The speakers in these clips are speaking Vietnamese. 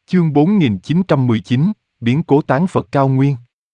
Chương 4919, biến cố tán Phật cao nguyên.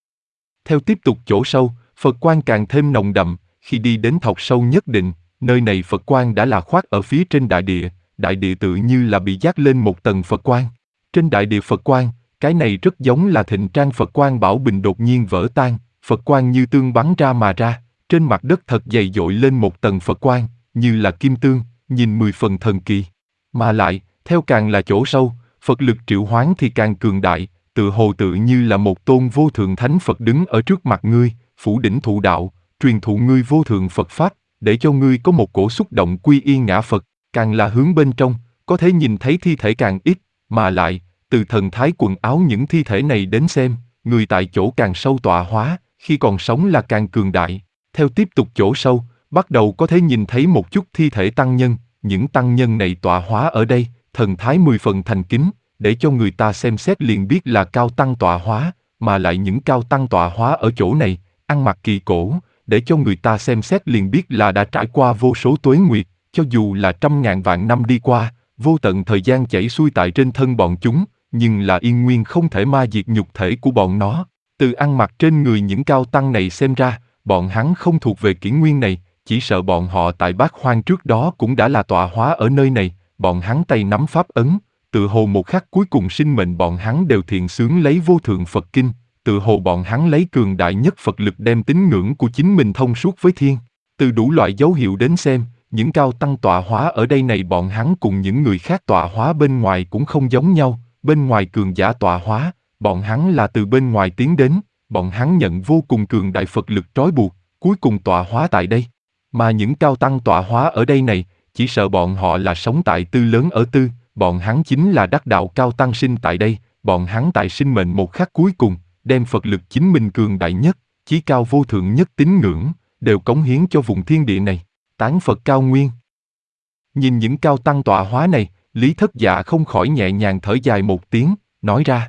Theo tiếp tục chỗ sâu, Phật quang càng thêm nồng đậm, khi đi đến thọc sâu nhất định, nơi này Phật quang đã là khoác ở phía trên đại địa tự như là bị dát lên một tầng Phật quang. Trên đại địa Phật quang, cái này rất giống là thịnh trang Phật quang bảo bình đột nhiên vỡ tan, Phật quang như tương bắn ra mà ra, trên mặt đất thật dày dội lên một tầng Phật quang, như là kim tương, nhìn 10 phần thần kỳ. Mà lại, theo càng là chỗ sâu, Phật lực triệu hoán thì càng cường đại, tự hồ tự như là một tôn vô thượng thánh Phật đứng ở trước mặt ngươi, phủ đỉnh thụ đạo, truyền thụ ngươi vô thượng Phật Pháp, để cho ngươi có một cổ xúc động quy y ngã Phật, càng là hướng bên trong, có thể nhìn thấy thi thể càng ít, mà lại, từ thần thái quần áo những thi thể này đến xem, người tại chỗ càng sâu tọa hóa, khi còn sống là càng cường đại. Theo tiếp tục chỗ sâu, bắt đầu có thể nhìn thấy một chút thi thể tăng nhân, những tăng nhân này tọa hóa ở đây, thần thái 10 phần thành kính, để cho người ta xem xét liền biết là cao tăng tọa hóa, mà lại những cao tăng tọa hóa ở chỗ này, ăn mặc kỳ cổ, để cho người ta xem xét liền biết là đã trải qua vô số tuế nguyệt, cho dù là trăm ngàn vạn năm đi qua, vô tận thời gian chảy xuôi tại trên thân bọn chúng, nhưng là yên nguyên không thể ma diệt nhục thể của bọn nó. Từ ăn mặc trên người những cao tăng này xem ra, bọn hắn không thuộc về kỷ nguyên này, chỉ sợ bọn họ tại Bát Hoang trước đó cũng đã là tọa hóa ở nơi này, bọn hắn tay nắm pháp ấn, tự hồ một khắc cuối cùng sinh mệnh bọn hắn đều thiện xướng lấy vô thượng Phật kinh, tự hồ bọn hắn lấy cường đại nhất Phật lực đem tín ngưỡng của chính mình thông suốt với thiên. Từ đủ loại dấu hiệu đến xem, những cao tăng tọa hóa ở đây này bọn hắn cùng những người khác tọa hóa bên ngoài cũng không giống nhau, bên ngoài cường giả tọa hóa, bọn hắn là từ bên ngoài tiến đến, bọn hắn nhận vô cùng cường đại Phật lực trói buộc, cuối cùng tọa hóa tại đây. Mà những cao tăng tọa hóa ở đây này, chỉ sợ bọn họ là sống tại Tư lớn ở Tư, bọn hắn chính là đắc đạo cao tăng sinh tại đây, bọn hắn tại sinh mệnh một khắc cuối cùng, đem Phật lực chính mình cường đại nhất, chí cao vô thượng nhất tín ngưỡng, đều cống hiến cho vùng thiên địa này, tán Phật cao nguyên. Nhìn những cao tăng tọa hóa này, Lý Thất Dạ không khỏi nhẹ nhàng thở dài một tiếng, nói ra.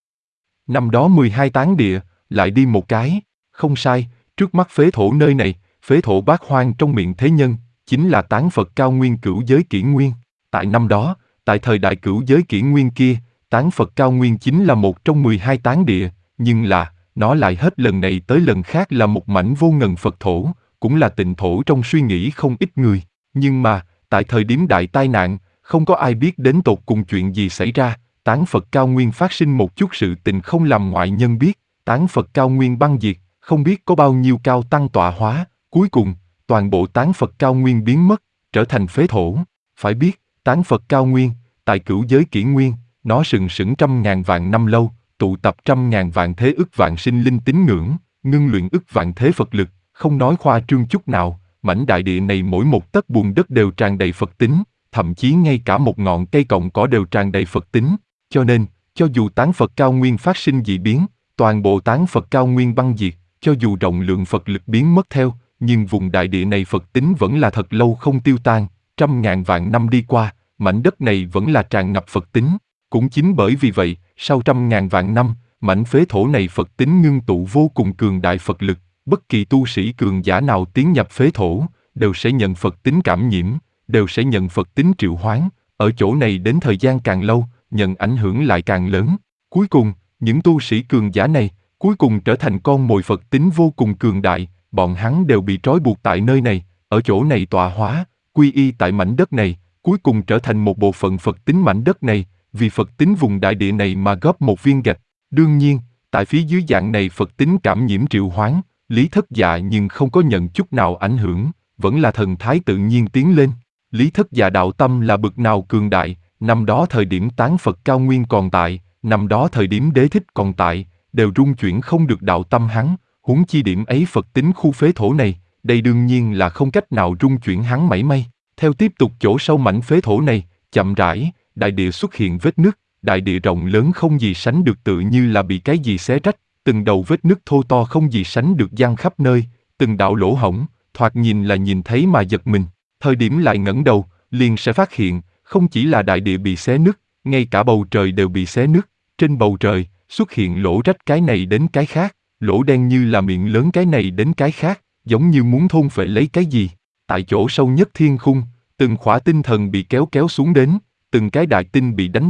Năm đó 12 tán địa, lại đi một cái, không sai, trước mắt phế thổ nơi này, phế thổ Bát Hoang trong miệng thế nhân, chính là tán Phật cao nguyên cửu giới kỷ nguyên. Tại năm đó, tại thời đại cửu giới kỷ nguyên kia, tán Phật cao nguyên chính là một trong 12 tán địa, nhưng là, nó lại hết lần này tới lần khác là một mảnh vô ngần Phật thổ, cũng là tịnh thổ trong suy nghĩ không ít người. Nhưng mà, tại thời điểm đại tai nạn, không có ai biết đến tột cùng chuyện gì xảy ra, tán Phật cao nguyên phát sinh một chút sự tình không làm ngoại nhân biết, tán Phật cao nguyên băng diệt, không biết có bao nhiêu cao tăng tọa hóa, cuối cùng, toàn bộ tán Phật cao nguyên biến mất, trở thành phế thổ. Phải biết, tán Phật cao nguyên, tại cửu giới kỷ nguyên, nó sừng sững trăm ngàn vạn năm lâu, tụ tập trăm ngàn vạn thế ức vạn sinh linh tín ngưỡng, ngưng luyện ức vạn thế Phật lực, không nói khoa trương chút nào, mảnh đại địa này mỗi một tấc bùn đất đều tràn đầy Phật tính, thậm chí ngay cả một ngọn cây cọng cỏ đều tràn đầy Phật tính, cho nên, cho dù tán Phật cao nguyên phát sinh dị biến, toàn bộ tán Phật cao nguyên băng diệt, cho dù rộng lượng Phật lực biến mất theo, nhưng vùng đại địa này Phật tính vẫn là thật lâu không tiêu tan, trăm ngàn vạn năm đi qua, mảnh đất này vẫn là tràn ngập Phật tính. Cũng chính bởi vì vậy, sau trăm ngàn vạn năm, mảnh phế thổ này Phật tính ngưng tụ vô cùng cường đại Phật lực, bất kỳ tu sĩ cường giả nào tiến nhập phế thổ, đều sẽ nhận Phật tính cảm nhiễm, đều sẽ nhận Phật tính triệu hoán, ở chỗ này đến thời gian càng lâu, nhận ảnh hưởng lại càng lớn. Cuối cùng, những tu sĩ cường giả này, cuối cùng trở thành con mồi Phật tính vô cùng cường đại, bọn hắn đều bị trói buộc tại nơi này, ở chỗ này tọa hóa, quy y tại mảnh đất này, cuối cùng trở thành một bộ phận Phật tính mảnh đất này, vì Phật tính vùng đại địa này mà góp một viên gạch. Đương nhiên, tại phía dưới dạng này Phật tính cảm nhiễm triệu hoán, Lý Thất Dạ nhưng không có nhận chút nào ảnh hưởng, vẫn là thần thái tự nhiên tiến lên. Lý Thất Dạ đạo tâm là bực nào cường đại, năm đó thời điểm tán Phật cao nguyên còn tại, năm đó thời điểm đế thích còn tại, đều rung chuyển không được đạo tâm hắn, huống chi điểm ấy Phật tính khu phế thổ này, đây đương nhiên là không cách nào rung chuyển hắn mảy may. Theo tiếp tục chỗ sâu mảnh phế thổ này, chậm rãi, đại địa xuất hiện vết nứt, đại địa rộng lớn không gì sánh được tự như là bị cái gì xé rách, từng đầu vết nứt thô to không gì sánh được giăng khắp nơi, từng đạo lỗ hổng, thoạt nhìn là nhìn thấy mà giật mình, thời điểm lại ngẩng đầu, liền sẽ phát hiện, không chỉ là đại địa bị xé nứt, ngay cả bầu trời đều bị xé nứt, trên bầu trời, xuất hiện lỗ rách cái này đến cái khác, lỗ đen như là miệng lớn cái này đến cái khác, giống như muốn thôn phệ lấy cái gì. Tại chỗ sâu nhất thiên khung, từng khỏa tinh thần bị kéo xuống đến, từng cái đại tinh bị đánh tàn,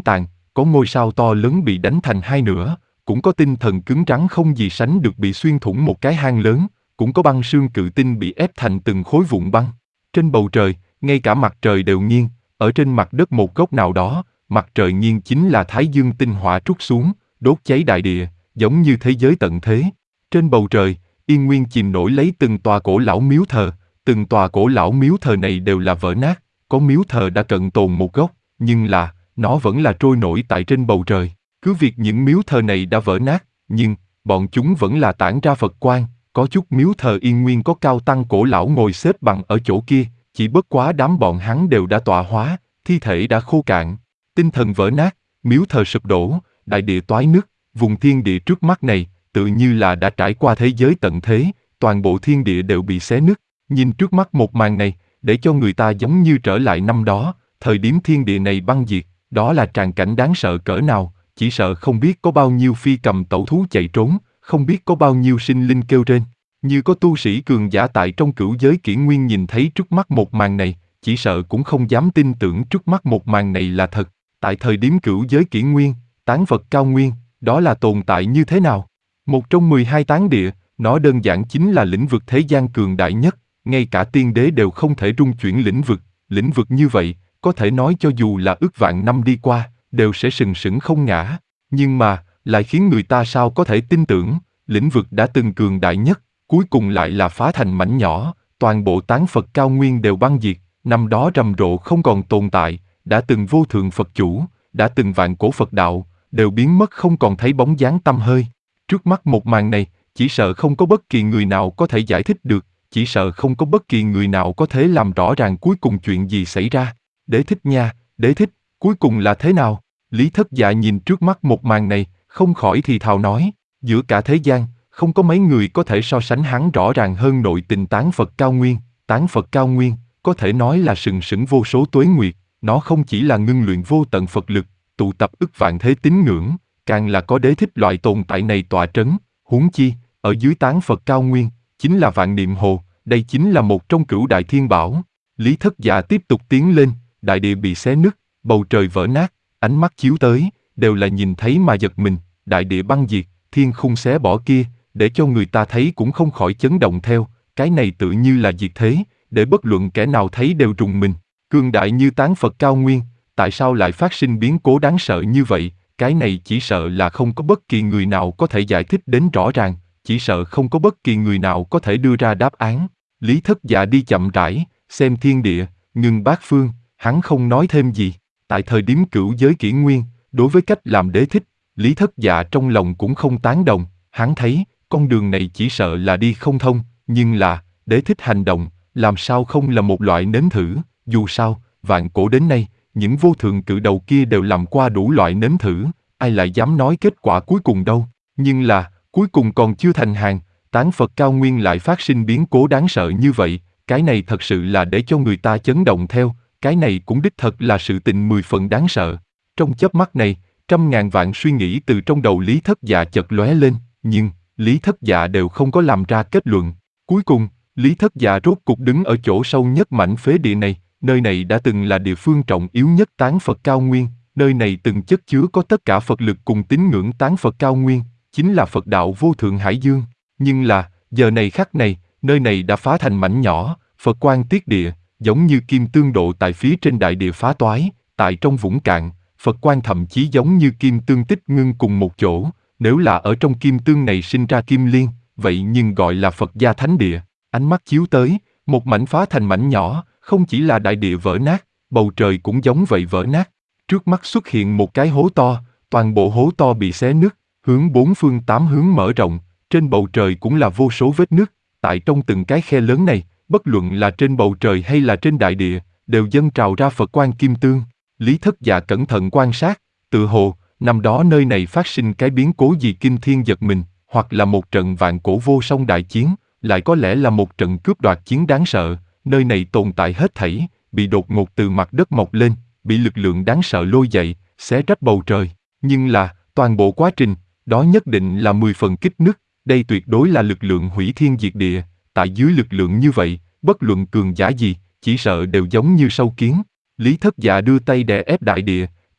có ngôi sao to lớn bị đánh thành hai nửa, cũng có tinh thần cứng rắn không gì sánh được bị xuyên thủng một cái hang lớn, cũng có băng sương cự tinh bị ép thành từng khối vụn băng. Trên bầu trời, ngay cả mặt trời đều nghiêng, ở trên mặt đất một góc nào đó, mặt trời nghiêng chính là Thái Dương tinh hỏa trút xuống, đốt cháy đại địa, giống như thế giới tận thế. Trên bầu trời, Yên Nguyên chìm nổi lấy từng tòa cổ lão miếu thờ, từng tòa cổ lão miếu thờ này đều là vỡ nát, có miếu thờ đã cận tồn một góc, nhưng là, nó vẫn là trôi nổi tại trên bầu trời. Cứ việc những miếu thờ này đã vỡ nát, nhưng, bọn chúng vẫn là tản ra Phật quang, có chút miếu thờ Yên Nguyên có cao tăng cổ lão ngồi xếp bằng ở chỗ kia, chỉ bất quá đám bọn hắn đều đã tọa hóa, thi thể đã khô cạn, tinh thần vỡ nát, miếu thờ sụp đổ, đại địa toái nứt, vùng thiên địa trước mắt này, tự như là đã trải qua thế giới tận thế, toàn bộ thiên địa đều bị xé nứt. Nhìn trước mắt một màn này, để cho người ta giống như trở lại năm đó, thời điểm thiên địa này băng diệt, đó là tràng cảnh đáng sợ cỡ nào, chỉ sợ không biết có bao nhiêu phi cầm tẩu thú chạy trốn, không biết có bao nhiêu sinh linh kêu rên. Như có tu sĩ cường giả tại trong cửu giới kỷ nguyên nhìn thấy trước mắt một màn này, chỉ sợ cũng không dám tin tưởng trước mắt một màn này là thật. Tại thời điểm cửu giới kỷ nguyên, tán vật cao nguyên, đó là tồn tại như thế nào? Một trong 12 tán địa, nó đơn giản chính là lĩnh vực thế gian cường đại nhất, ngay cả tiên đế đều không thể rung chuyển lĩnh vực như vậy, có thể nói cho dù là ước vạn năm đi qua, đều sẽ sừng sững không ngã. Nhưng mà, lại khiến người ta sao có thể tin tưởng, lĩnh vực đã từng cường đại nhất, cuối cùng lại là phá thành mảnh nhỏ, toàn bộ tán Phật cao nguyên đều băng diệt, năm đó rầm rộ không còn tồn tại, đã từng vô thượng Phật chủ, đã từng vạn cổ Phật đạo, đều biến mất không còn thấy bóng dáng tăm hơi. Trước mắt một màn này, chỉ sợ không có bất kỳ người nào có thể giải thích được, chỉ sợ không có bất kỳ người nào có thể làm rõ ràng cuối cùng chuyện gì xảy ra. Đế thích nha, đế thích, cuối cùng là thế nào? Lý Thất Dạ nhìn trước mắt một màn này, không khỏi thì thào nói, giữa cả thế gian, không có mấy người có thể so sánh hắn rõ ràng hơn nội tình tán Phật cao nguyên. Tán Phật cao nguyên, có thể nói là sừng sững vô số tuế nguyệt, nó không chỉ là ngưng luyện vô tận Phật lực, tụ tập ức vạn thế tín ngưỡng, càng là có đế thích loại tồn tại này tọa trấn, huống chi, ở dưới tán Phật cao nguyên, chính là Vạn Niệm Hồ, đây chính là một trong cửu đại thiên bảo. Lý Thất Dạ tiếp tục tiến lên, đại địa bị xé nứt, bầu trời vỡ nát, ánh mắt chiếu tới, đều là nhìn thấy mà giật mình, đại địa băng diệt, thiên khung xé bỏ kia, để cho người ta thấy cũng không khỏi chấn động theo, cái này tự như là diệt thế, để bất luận kẻ nào thấy đều rùng mình. Cường đại như tán Phật cao nguyên, tại sao lại phát sinh biến cố đáng sợ như vậy? Cái này chỉ sợ là không có bất kỳ người nào có thể giải thích đến rõ ràng, chỉ sợ không có bất kỳ người nào có thể đưa ra đáp án. Lý Thất Dạ đi chậm rãi, xem thiên địa, ngưng bát phương, hắn không nói thêm gì. Tại thời điểm cửu giới kỷ nguyên, đối với cách làm đế thích, Lý Thất Dạ trong lòng cũng không tán đồng, hắn thấy, con đường này chỉ sợ là đi không thông, nhưng là, đế thích hành động, làm sao không là một loại nếm thử, dù sao, vạn cổ đến nay, những vô thượng cự đầu kia đều làm qua đủ loại nếm thử, ai lại dám nói kết quả cuối cùng đâu. Nhưng là, cuối cùng còn chưa thành hàng, tán Phật cao nguyên lại phát sinh biến cố đáng sợ như vậy, cái này thật sự là để cho người ta chấn động theo, cái này cũng đích thật là sự tình 10 phần đáng sợ. Trong chớp mắt này, trăm ngàn vạn suy nghĩ từ trong đầu Lý Thất Dạ chợt lóe lên, nhưng, Lý Thất Dạ đều không có làm ra kết luận. Cuối cùng, Lý Thất Dạ rốt cục đứng ở chỗ sâu nhất mảnh phế địa này, nơi này đã từng là địa phương trọng yếu nhất tán Phật cao nguyên, nơi này từng chất chứa có tất cả Phật lực cùng tín ngưỡng tán Phật cao nguyên, chính là Phật đạo vô thượng hải dương. Nhưng là, giờ này khắc này, nơi này đã phá thành mảnh nhỏ, Phật quang tiết địa, giống như kim tương độ tại phía trên đại địa phá toái, tại trong vũng cạn, Phật quang thậm chí giống như kim tương tích ngưng cùng một chỗ, nếu là ở trong kim tương này sinh ra kim liên, vậy nhưng gọi là Phật gia thánh địa. Ánh mắt chiếu tới, một mảnh phá thành mảnh nhỏ, không chỉ là đại địa vỡ nát, bầu trời cũng giống vậy vỡ nát. Trước mắt xuất hiện một cái hố to, toàn bộ hố to bị xé nứt, hướng bốn phương tám hướng mở rộng, trên bầu trời cũng là vô số vết nứt, tại trong từng cái khe lớn này, bất luận là trên bầu trời hay là trên đại địa, đều dâng trào ra Phật quang kim tương. Lý Thất Dạ cẩn thận quan sát, tự hồ, năm đó nơi này phát sinh cái biến cố gì kinh thiên giật mình, hoặc là một trận vạn cổ vô song đại chiến, lại có lẽ là một trận cướp đoạt chiến đáng sợ, nơi này tồn tại hết thảy, bị đột ngột từ mặt đất mọc lên, bị lực lượng đáng sợ lôi dậy, xé rách bầu trời. Nhưng là, toàn bộ quá trình, đó nhất định là 10 phần kích nứt, đây tuyệt đối là lực lượng hủy thiên diệt địa, tại dưới lực lượng như vậy, bất luận cường giả gì, chỉ sợ đều giống như sâu kiến. Lý Thất Dạ đưa tay đè ép đại địa,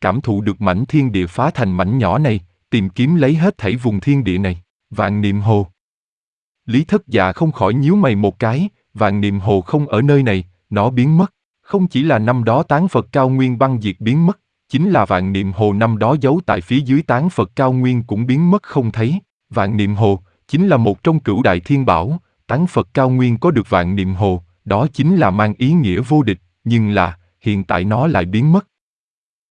cảm thụ được mảnh thiên địa phá thành mảnh nhỏ này, tìm kiếm lấy hết thảy vùng thiên địa này. Vạn Niệm Hồ. Lý Thất Dạ không khỏi nhíu mày một cái, Vạn Niệm Hồ không ở nơi này, nó biến mất. Không chỉ là năm đó tán Phật Cao Nguyên băng diệt biến mất, chính là Vạn Niệm Hồ năm đó giấu tại phía dưới tán Phật Cao Nguyên cũng biến mất không thấy. Vạn Niệm Hồ chính là một trong cửu đại thiên bảo, tán Phật Cao Nguyên có được Vạn Niệm Hồ, đó chính là mang ý nghĩa vô địch, nhưng là, hiện tại nó lại biến mất.